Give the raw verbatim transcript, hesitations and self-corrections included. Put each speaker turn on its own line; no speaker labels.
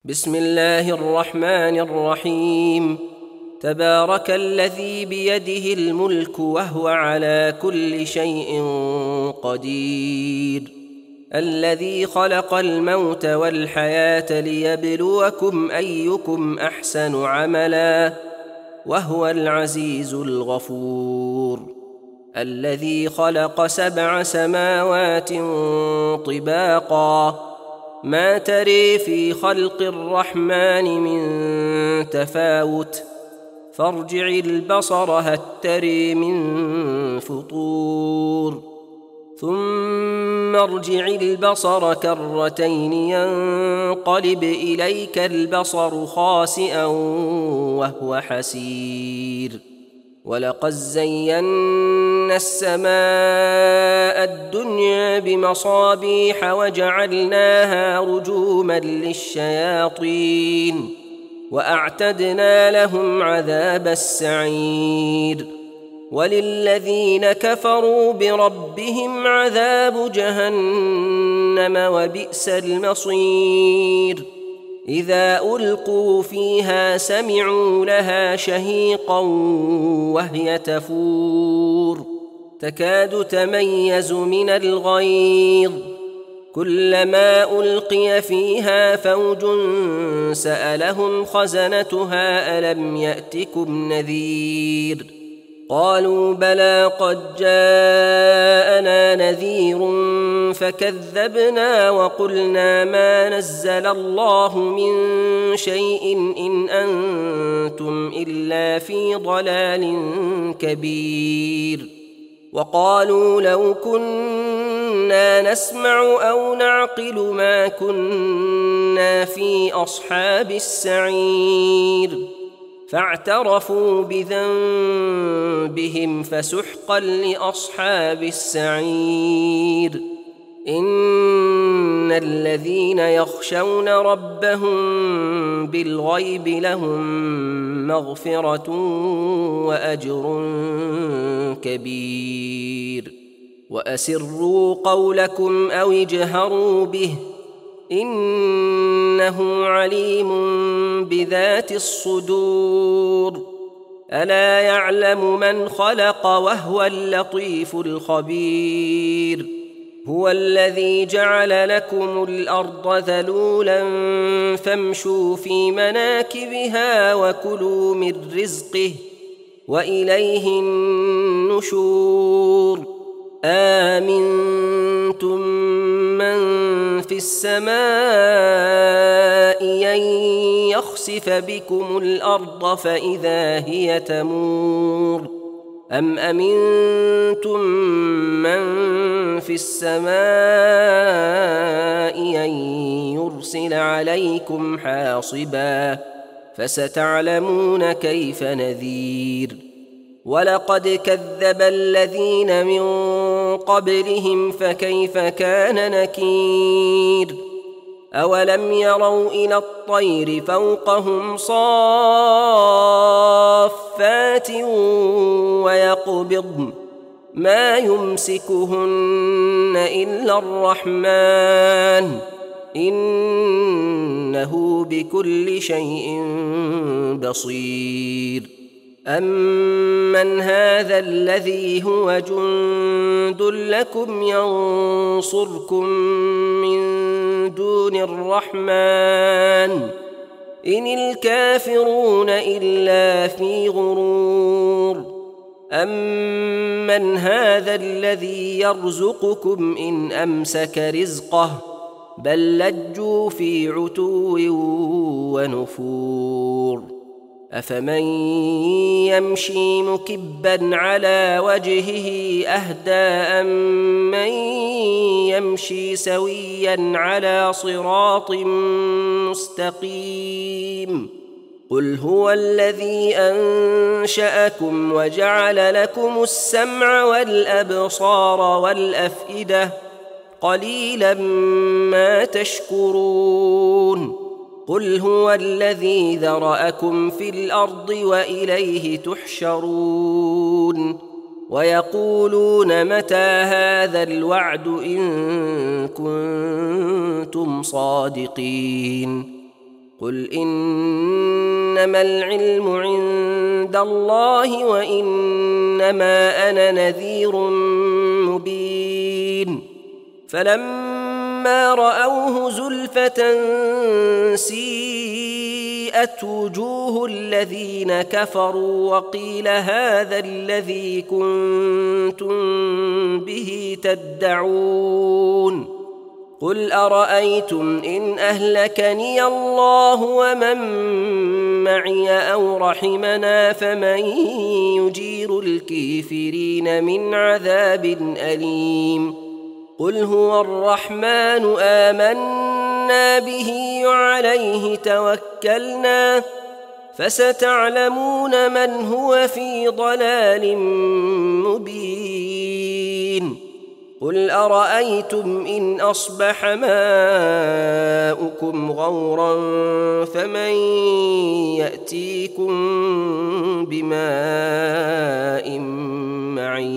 بسم الله الرحمن الرحيم. تبارك الذي بيده الملك وهو على كل شيء قدير، الذي خلق الموت والحياة ليبلوكم أيكم أحسن عملا، وهو العزيز الغفور، الذي خلق سبع سماوات طباقا، ما تري في خلق الرحمن من تفاوت، فارجع البصر هل تري من فطور، ثم ارجع البصر كرتين ينقلب إليك البصر خاسئا وهو حسير، ولقد زينا السماء الدنيا بمصابيح وجعلناها رجوما للشياطين، وأعتدنا لهم عذاب السعير، وللذين كفروا بربهم عذاب جهنم وبئس المصير. إذا ألقوا فيها سمعوا لها شهيقا وهي تفور، تكاد تميز من الغيظ، كلما ألقي فيها فوج سألهم خزنتها ألم يأتكم نذير؟ قالوا بلى قد جاءنا نذير فكذبنا وقلنا ما نزل الله من شيء إن أنتم إلا في ضلال كبير. وقالوا لو كنا نسمع أو نعقل ما كنا في أصحاب السعير، فاعترفوا بذنبهم فسحقا لأصحاب السعير. إن الذين يخشون ربهم بالغيب لهم مغفرة وأجر كبير. وأسروا قولكم أو اجهروا به إنه عليم بذات الصدور. ألا يعلم من خلق وهو اللطيف الخبير. هو الذي جعل لكم الأرض ذلولا فامشوا في مناكبها وكلوا من رزقه وإليه النشور. آمنتم من في السماء أن يخسف بكم الأرض فإذا هي تمور، أم أمنتم من في السماء أن يرسل عليكم حاصبا، فستعلمون كيف نذير. ولقد كذب الذين من قبلهم فكيف كان نكير. أولم يروا إلى الطير فوقهم صافات ويقبضن ما يمسكهن إلا الرحمن إنه بكل شيء بصير. أمن هذا الذي هو جند لكم ينصركم من دون الرحمن إن الكافرون إلا في غرور. أمن هذا الذي يرزقكم إن أمسك رزقه بل لجوا في عتو ونفور. أفمن يمشي مكبا على وجهه أهدى أمن يمشي سويا على صراط مستقيم. قل هو الذي أنشأكم وجعل لكم السمع والأبصار والأفئدة قليلا ما تشكرون. قل هو الذي ذرأكم في الأرض وإليه تحشرون. ويقولون متى هذا الوعد إن كنتم صادقين قل إنما العلم عند الله وإنما أنا نذير مبين فلما رأوه زلفة سيئت وجوه الذين كفروا وقيل هذا الذي كنتم به تدعون قل أرأيتم إن أهلكني الله ومن معي أو رحمنا فمن يجير الكافرين من عذاب أليم قل هو الرحمن آمنا به وعليه توكلنا فستعلمون من هو في ضلال مبين قل أرأيتم إن أصبح ماؤكم غورا فمن يأتيكم بماء معين